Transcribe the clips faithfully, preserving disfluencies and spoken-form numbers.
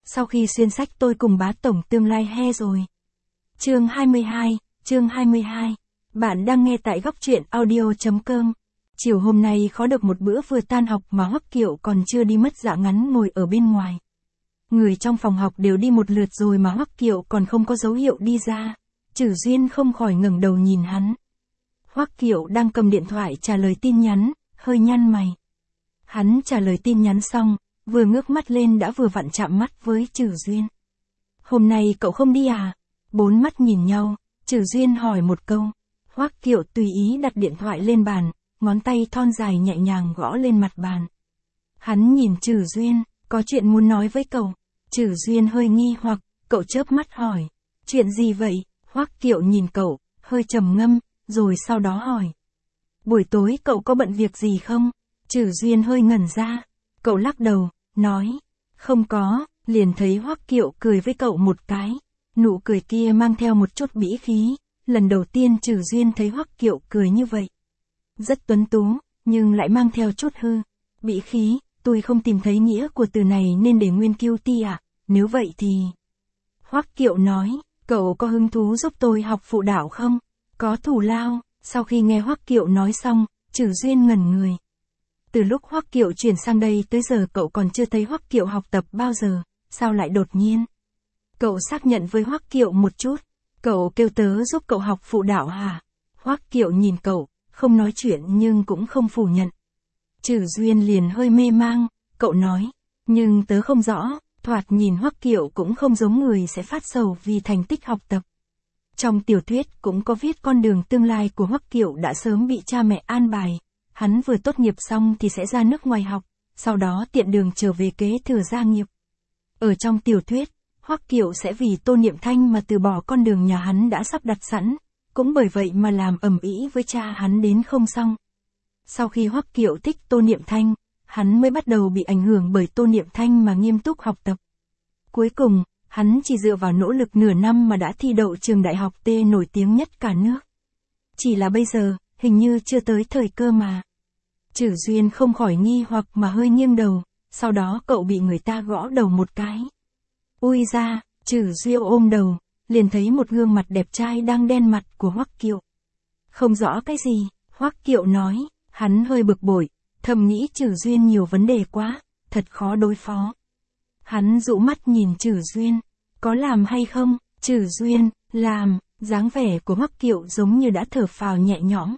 sau khi xuyên sách tôi cùng bá tổng tương lai he rồi. Chương hai mươi hai, chương hai mươi hai. Bạn đang nghe tại góc truyện audio chấm com. Chiều hôm nay khó được một bữa vừa tan học mà Hoắc Kiệu còn chưa đi mất dạ ngắn ngồi ở bên ngoài. Người trong phòng học đều đi một lượt rồi mà Hoắc Kiệu còn không có dấu hiệu đi ra. Trử Duyên không khỏi ngẩng đầu nhìn hắn. Hoắc Kiệu đang cầm điện thoại trả lời tin nhắn, hơi nhăn mày. Hắn trả lời tin nhắn xong, vừa ngước mắt lên đã vừa vặn chạm mắt với Trử Duyên. Hôm nay cậu không đi à? Bốn mắt nhìn nhau, Trử Duyên hỏi một câu. Hoắc Kiệu tùy ý đặt điện thoại lên bàn, ngón tay thon dài nhẹ nhàng gõ lên mặt bàn. Hắn nhìn Trử Duyên, có chuyện muốn nói với cậu. Trử Duyên hơi nghi hoặc, cậu chớp mắt hỏi. Chuyện gì vậy? Hoắc Kiệu nhìn cậu, hơi trầm ngâm, rồi sau đó hỏi. Buổi tối cậu có bận việc gì không? Trử Duyên hơi ngẩn ra. Cậu lắc đầu, nói. Không có, liền thấy Hoắc Kiệu cười với cậu một cái. Nụ cười kia mang theo một chút bĩ khí. Lần đầu tiên Trử Duyên thấy Hoắc Kiệu cười như vậy. Rất tuấn tú, nhưng lại mang theo chút hư. Bĩ khí, tôi không tìm thấy nghĩa của từ này nên để nguyên cutie ạ. À? Nếu vậy thì... Hoắc Kiệu nói, cậu có hứng thú giúp tôi học phụ đạo không? Có thù lao. Sau khi nghe Hoắc Kiệu nói xong, Trử Duyên ngẩn người. Từ lúc Hoắc Kiệu chuyển sang đây tới giờ cậu còn chưa thấy Hoắc Kiệu học tập bao giờ, sao lại đột nhiên? Cậu xác nhận với Hoắc Kiệu một chút, cậu kêu tớ giúp cậu học phụ đạo hả? Hoắc Kiệu nhìn cậu, không nói chuyện nhưng cũng không phủ nhận. Trử Duyên liền hơi mê mang, cậu nói, nhưng tớ không rõ, thoạt nhìn Hoắc Kiệu cũng không giống người sẽ phát sầu vì thành tích học tập. Trong tiểu thuyết cũng có viết con đường tương lai của Hoắc Kiệu đã sớm bị cha mẹ an bài. Hắn vừa tốt nghiệp xong thì sẽ ra nước ngoài học, sau đó tiện đường trở về kế thừa gia nghiệp. Ở trong tiểu thuyết, Hoắc Kiệu sẽ vì Tô Niệm Thanh mà từ bỏ con đường nhà hắn đã sắp đặt sẵn, cũng bởi vậy mà làm ầm ĩ với cha hắn đến không xong. Sau khi Hoắc Kiệu thích Tô Niệm Thanh, hắn mới bắt đầu bị ảnh hưởng bởi Tô Niệm Thanh mà nghiêm túc học tập. Cuối cùng, hắn chỉ dựa vào nỗ lực nửa năm mà đã thi đậu trường đại học T nổi tiếng nhất cả nước. Chỉ là bây giờ, hình như chưa tới thời cơ mà. Trử Duyên không khỏi nghi hoặc mà hơi nghiêng đầu, sau đó cậu bị người ta gõ đầu một cái. Ui ra, Trử Duyên ôm đầu, liền thấy một gương mặt đẹp trai đang đen mặt của Hoắc Kiệu. Không rõ cái gì, Hoắc Kiệu nói, hắn hơi bực bội, thầm nghĩ Trử Duyên nhiều vấn đề quá, thật khó đối phó. Hắn dụ mắt nhìn Trử Duyên, có làm hay không? Trử Duyên, làm, dáng vẻ của Hoắc Kiệu giống như đã thở phào nhẹ nhõm.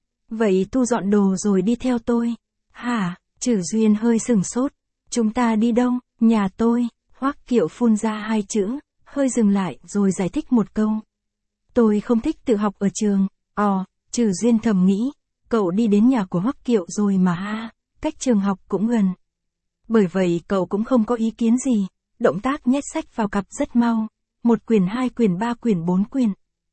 Vậy thu dọn đồ rồi đi theo tôi. Hả? Trử Duyên hơi sừng sốt. Chúng ta đi đâu? Nhà tôi. Hoắc Kiệu phun ra hai chữ, hơi dừng lại rồi giải thích một câu. Tôi không thích tự học ở trường. Ồ, Trử Duyên thầm nghĩ, cậu đi đến nhà của Hoắc Kiệu rồi mà ha, cách trường học cũng gần. Bởi vậy cậu cũng không có ý kiến gì, động tác nhét sách vào cặp rất mau. Một quyển hai quyển ba quyển bốn quyển.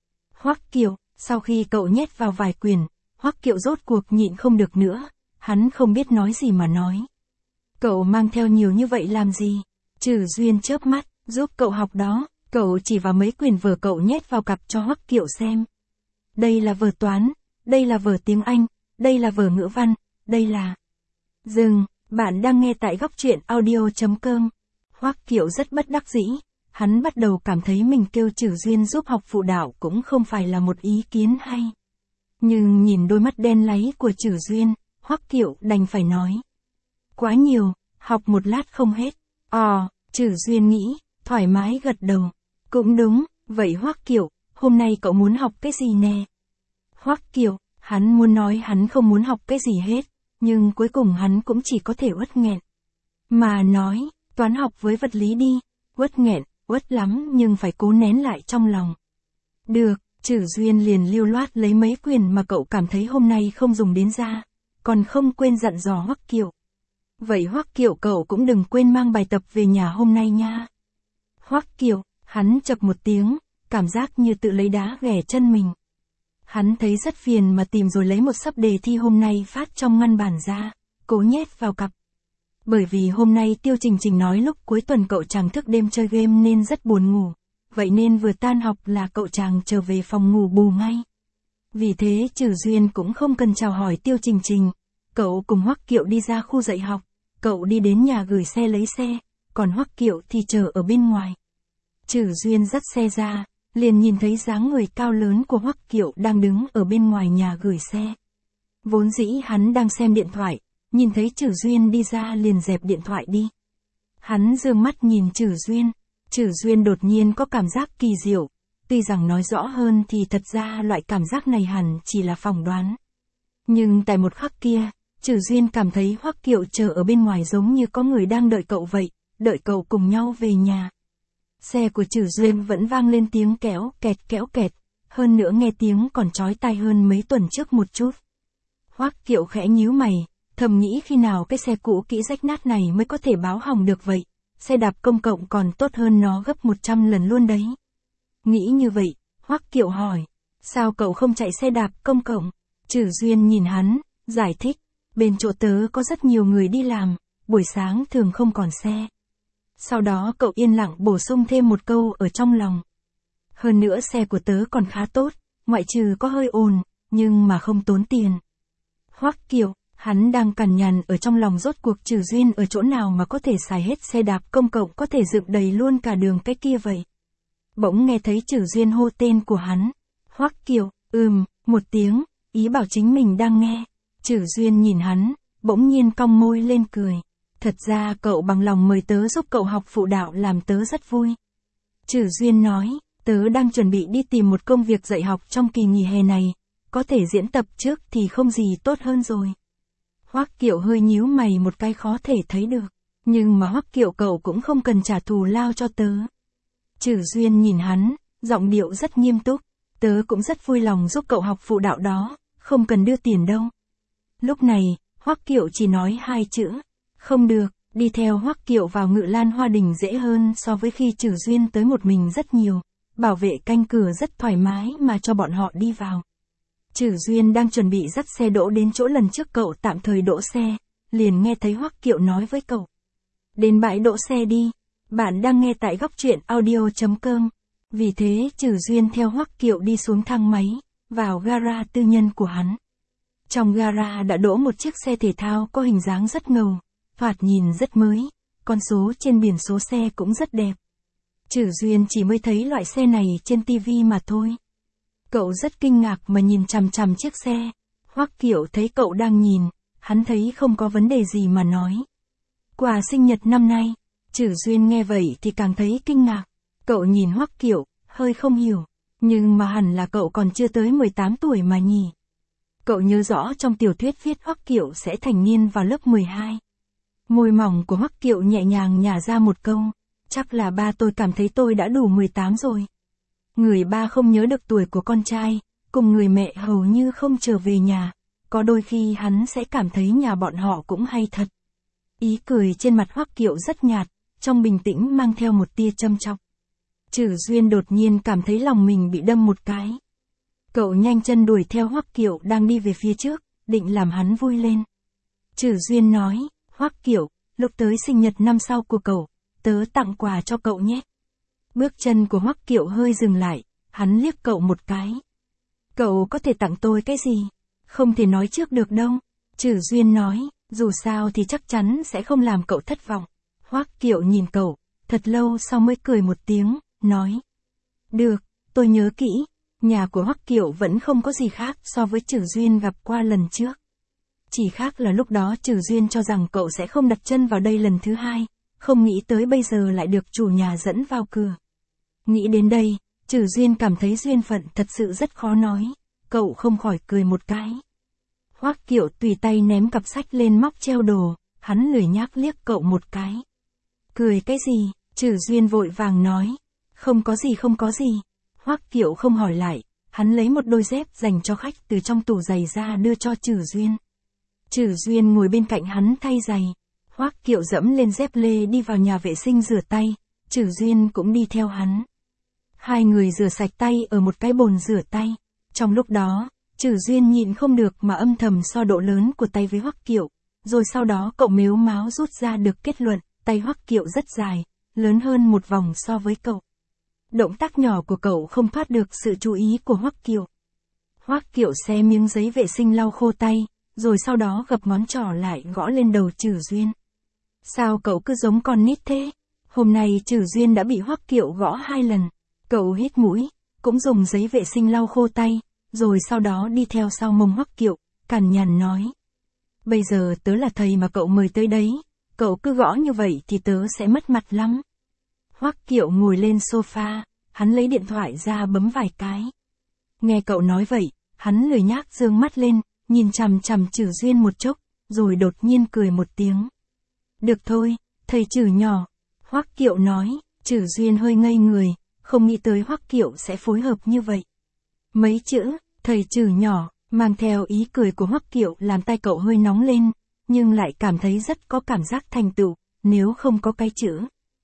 Hoắc Kiệu, sau khi cậu nhét vào vài quyển, Hoắc Kiệu rốt cuộc nhịn không được nữa, hắn không biết nói gì mà nói. Cậu mang theo nhiều như vậy làm gì? Trử Duyên chớp mắt, giúp cậu học đó, cậu chỉ vào mấy quyển vở cậu nhét vào cặp cho Hoắc Kiệu xem. Đây là vở toán, đây là vở tiếng Anh, đây là vở ngữ văn, đây là... Dừng, bạn đang nghe tại góc truyện audio chấm com. Hoắc Kiệu rất bất đắc dĩ, hắn bắt đầu cảm thấy mình kêu Trử Duyên giúp học phụ đạo cũng không phải là một ý kiến hay. Nhưng nhìn đôi mắt đen láy của Trử Duyên, Hoắc Kiệu đành phải nói. Quá nhiều, học một lát không hết. Ồ, Trử Duyên nghĩ, thoải mái gật đầu. Cũng đúng, vậy Hoắc Kiệu, hôm nay cậu muốn học cái gì nè? Hoắc Kiệu, hắn muốn nói hắn không muốn học cái gì hết, nhưng cuối cùng hắn cũng chỉ có thể uất nghẹn. Mà nói, toán học với vật lý đi, uất nghẹn, uất lắm nhưng phải cố nén lại trong lòng. Được. Trử Duyên liền lưu loát lấy mấy quyển mà cậu cảm thấy hôm nay không dùng đến ra, còn không quên dặn dò Hoắc Kiệu. Vậy Hoắc Kiệu cậu cũng đừng quên mang bài tập về nhà hôm nay nha. Hoắc Kiệu, hắn chậc một tiếng, cảm giác như tự lấy đá ghẻ chân mình. Hắn thấy rất phiền mà tìm rồi lấy một sấp đề thi hôm nay phát trong ngăn bản ra, cố nhét vào cặp. Bởi vì hôm nay Tiêu Trình Trình nói lúc cuối tuần cậu chàng thức đêm chơi game nên rất buồn ngủ. Vậy nên vừa tan học là cậu chàng trở về phòng ngủ bù ngay. Vì thế Trử Duyên cũng không cần chào hỏi Tiêu Trình Trình. Cậu cùng Hoắc Kiệu đi ra khu dạy học. Cậu đi đến nhà gửi xe lấy xe. còn Hoắc Kiệu thì chờ ở bên ngoài. Trử Duyên dắt xe ra, liền nhìn thấy dáng người cao lớn của Hoắc Kiệu đang đứng ở bên ngoài nhà gửi xe. Vốn dĩ hắn đang xem điện thoại, nhìn thấy Trử Duyên đi ra liền dẹp điện thoại đi. Hắn dương mắt nhìn Trử Duyên, Trử Duyên đột nhiên có cảm giác kỳ diệu, tuy rằng nói rõ hơn thì thật ra loại cảm giác này hẳn chỉ là phỏng đoán. Nhưng tại một khắc kia, Trử Duyên cảm thấy Hoắc Kiệu chờ ở bên ngoài giống như có người đang đợi cậu vậy, đợi cậu cùng nhau về nhà. Xe của Trử Duyên vẫn vang lên tiếng kéo kẹt kéo kẹt, hơn nữa nghe tiếng còn chói tai hơn mấy tuần trước một chút. Hoắc Kiệu khẽ nhíu mày, thầm nghĩ khi nào cái xe cũ kỹ rách nát này mới có thể báo hỏng được vậy, xe đạp công cộng còn tốt hơn nó gấp một trăm lần luôn đấy. Nghĩ như vậy, Hoắc Kiệu hỏi, sao cậu không chạy xe đạp công cộng? Trử Duyên nhìn hắn, giải thích, bên chỗ tớ có rất nhiều người đi làm, buổi sáng thường không còn xe. Sau đó cậu yên lặng bổ sung thêm một câu ở trong lòng. Hơn nữa xe của tớ còn khá tốt, ngoại trừ có hơi ồn, nhưng mà không tốn tiền. Hoắc Kiệu, hắn đang cằn nhằn ở trong lòng rốt cuộc Trử Duyên ở chỗ nào mà có thể xài hết xe đạp công cộng có thể dựng đầy luôn cả đường cái kia vậy. Bỗng nghe thấy Trử Duyên hô tên của hắn. Hoắc Kiệu, ừm, một tiếng, ý bảo chính mình đang nghe. Trử Duyên nhìn hắn, bỗng nhiên cong môi lên cười. Thật ra cậu bằng lòng mời tớ giúp cậu học phụ đạo làm tớ rất vui. Trử Duyên nói, tớ đang chuẩn bị đi tìm một công việc dạy học trong kỳ nghỉ hè này, có thể diễn tập trước thì không gì tốt hơn rồi. Hoắc Kiệu hơi nhíu mày một cái khó thể thấy được, nhưng mà Hoắc Kiệu cậu cũng không cần trả thù lao cho tớ. Trử Duyên nhìn hắn, giọng điệu rất nghiêm túc, tớ cũng rất vui lòng giúp cậu học phụ đạo đó, không cần đưa tiền đâu. Lúc này, Hoắc Kiệu chỉ nói hai chữ, không được, đi theo Hoắc Kiệu vào Ngự Lan Hoa Đình dễ hơn so với khi Trử Duyên tới một mình rất nhiều, bảo vệ canh cửa rất thoải mái mà cho bọn họ đi vào. Trử Duyên đang chuẩn bị dắt xe đỗ đến chỗ lần trước cậu tạm thời đỗ xe, liền nghe thấy Hoắc Kiệu nói với cậu. Đến bãi đỗ xe đi, bạn đang nghe tại góc truyện audio chấm com. Vì thế Trử Duyên theo Hoắc Kiệu đi xuống thang máy, vào gara tư nhân của hắn. Trong gara đã đỗ một chiếc xe thể thao có hình dáng rất ngầu, thoạt nhìn rất mới, con số trên biển số xe cũng rất đẹp. Trử Duyên chỉ mới thấy loại xe này trên tivi mà thôi. Cậu rất kinh ngạc mà nhìn chằm chằm chiếc xe. Hoắc Kiệu thấy cậu đang nhìn, hắn thấy không có vấn đề gì mà nói. Quà sinh nhật năm nay. Trử Duyên nghe vậy thì càng thấy kinh ngạc. Cậu nhìn Hoắc Kiệu, hơi không hiểu. Nhưng mà hẳn là cậu còn chưa tới mười tám tuổi mà nhỉ. Cậu nhớ rõ trong tiểu thuyết viết Hoắc Kiệu sẽ thành niên vào lớp mười hai. Môi mỏng của Hoắc Kiệu nhẹ nhàng nhả ra một câu. Chắc là ba tôi cảm thấy tôi đã đủ mười tám rồi. Người ba không nhớ được tuổi của con trai, cùng người mẹ hầu như không trở về nhà. Có đôi khi hắn sẽ cảm thấy nhà bọn họ cũng hay thật. Ý cười trên mặt Hoắc Kiệu rất nhạt, trong bình tĩnh mang theo một tia châm chọc. Trử Duyên đột nhiên cảm thấy lòng mình bị đâm một cái. Cậu nhanh chân đuổi theo Hoắc Kiệu đang đi về phía trước, định làm hắn vui lên. Trử Duyên nói, Hoắc Kiệu, lúc tới sinh nhật năm sau của cậu, tớ tặng quà cho cậu nhé. Bước chân của Hoắc Kiệu hơi dừng lại, hắn liếc cậu một cái. Cậu có thể tặng tôi cái gì? Không thể nói trước được đâu. Trử Duyên nói, dù sao thì chắc chắn sẽ không làm cậu thất vọng. Hoắc Kiệu nhìn cậu, thật lâu sau mới cười một tiếng, nói. Được, tôi nhớ kỹ. Nhà của Hoắc Kiệu vẫn không có gì khác so với Trử Duyên gặp qua lần trước. Chỉ khác là lúc đó Trử Duyên cho rằng cậu sẽ không đặt chân vào đây lần thứ hai, không nghĩ tới bây giờ lại được chủ nhà dẫn vào cửa. Nghĩ đến đây, Trử Duyên cảm thấy duyên phận thật sự rất khó nói, cậu không khỏi cười một cái. Hoắc Kiệu tùy tay ném cặp sách lên móc treo đồ, hắn lười nhác liếc cậu một cái. Cười cái gì? Trử Duyên vội vàng nói. Không có gì không có gì. Hoắc Kiệu không hỏi lại, hắn lấy một đôi dép dành cho khách từ trong tủ giày ra đưa cho Trử Duyên. Trử Duyên ngồi bên cạnh hắn thay giày. Hoắc Kiệu dẫm lên dép lê đi vào nhà vệ sinh rửa tay, Trử Duyên cũng đi theo hắn. Hai người rửa sạch tay ở một cái bồn rửa tay. Trong lúc đó, Trử Duyên nhịn không được mà âm thầm so độ lớn của tay với Hoắc Kiệu, rồi sau đó cậu mếu máo rút ra được kết luận, tay Hoắc Kiệu rất dài, lớn hơn một vòng so với cậu. Động tác nhỏ của cậu không thoát được sự chú ý của Hoắc Kiệu. Hoắc Kiệu xé miếng giấy vệ sinh lau khô tay, rồi sau đó gập ngón trỏ lại gõ lên đầu Trử Duyên. Sao cậu cứ giống con nít thế? Hôm nay Trử Duyên đã bị Hoắc Kiệu gõ hai lần. Cậu hít mũi, cũng dùng giấy vệ sinh lau khô tay, rồi sau đó đi theo sau mông Hoắc Kiệu, cằn nhằn nói. Bây giờ tớ là thầy mà cậu mời tới đấy, cậu cứ gõ như vậy thì tớ sẽ mất mặt lắm. Hoắc Kiệu ngồi lên sofa, hắn lấy điện thoại ra bấm vài cái. Nghe cậu nói vậy, hắn lười nhác dương mắt lên, nhìn chằm chằm Trử Duyên một chốc, rồi đột nhiên cười một tiếng. Được thôi, thầy Trử nhỏ. Hoắc Kiệu nói. Trử Duyên hơi ngây người, không nghĩ tới Hoắc Kiệu sẽ phối hợp như vậy. Mấy chữ, thầy Trử nhỏ, mang theo ý cười của Hoắc Kiệu làm tay cậu hơi nóng lên, nhưng lại cảm thấy rất có cảm giác thành tựu, nếu không có cái chữ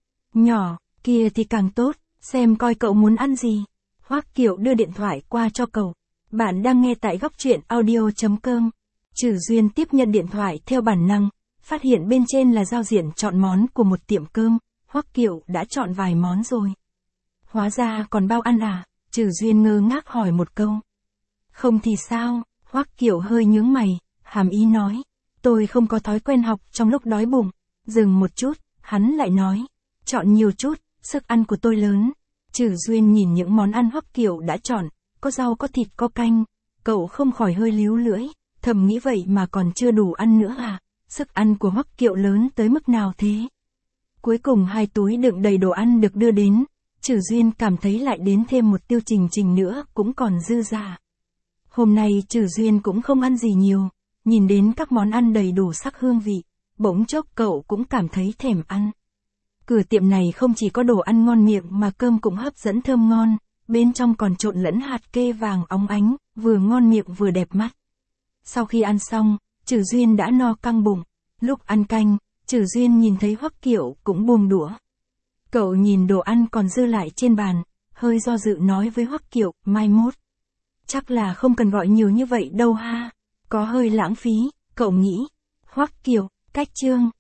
nhỏ kia thì càng tốt, xem coi cậu muốn ăn gì. Hoắc Kiệu đưa điện thoại qua cho cậu. Bạn đang nghe tại góc truyện audio chấm com. Trử Duyên tiếp nhận điện thoại theo bản năng, phát hiện bên trên là giao diện chọn món của một tiệm cơm. Hoắc Kiệu đã chọn vài món rồi. Hóa ra còn bao ăn à? Trử Duyên ngơ ngác hỏi một câu. Không thì sao? Hoắc Kiệu hơi nhướng mày, hàm ý nói. Tôi không có thói quen học trong lúc đói bụng. Dừng một chút, hắn lại nói. Chọn nhiều chút, sức ăn của tôi lớn. Trử Duyên nhìn những món ăn Hoắc Kiệu đã chọn, có rau có thịt có canh. Cậu không khỏi hơi líu lưỡi, thầm nghĩ vậy mà còn chưa đủ ăn nữa à? Sức ăn của Hoắc Kiệu lớn tới mức nào thế? Cuối cùng hai túi đựng đầy đồ ăn được đưa đến, Trử Duyên cảm thấy lại đến thêm một tiêu trình trình nữa cũng còn dư dả. Hôm nay Trử Duyên cũng không ăn gì nhiều, nhìn đến các món ăn đầy đủ sắc hương vị, bỗng chốc cậu cũng cảm thấy thèm ăn. Cửa tiệm này không chỉ có đồ ăn ngon miệng mà cơm cũng hấp dẫn thơm ngon, bên trong còn trộn lẫn hạt kê vàng óng ánh, vừa ngon miệng vừa đẹp mắt. Sau khi ăn xong, Trử Duyên đã no căng bụng, lúc ăn canh, Trử Duyên nhìn thấy Hoắc Kiệu cũng buông đũa. Cậu nhìn đồ ăn còn dư lại trên bàn, hơi do dự nói với Hoắc Kiệu, mai mốt. Chắc là không cần gọi nhiều như vậy đâu ha, có hơi lãng phí, cậu nghĩ. Hoắc Kiệu, cách chương.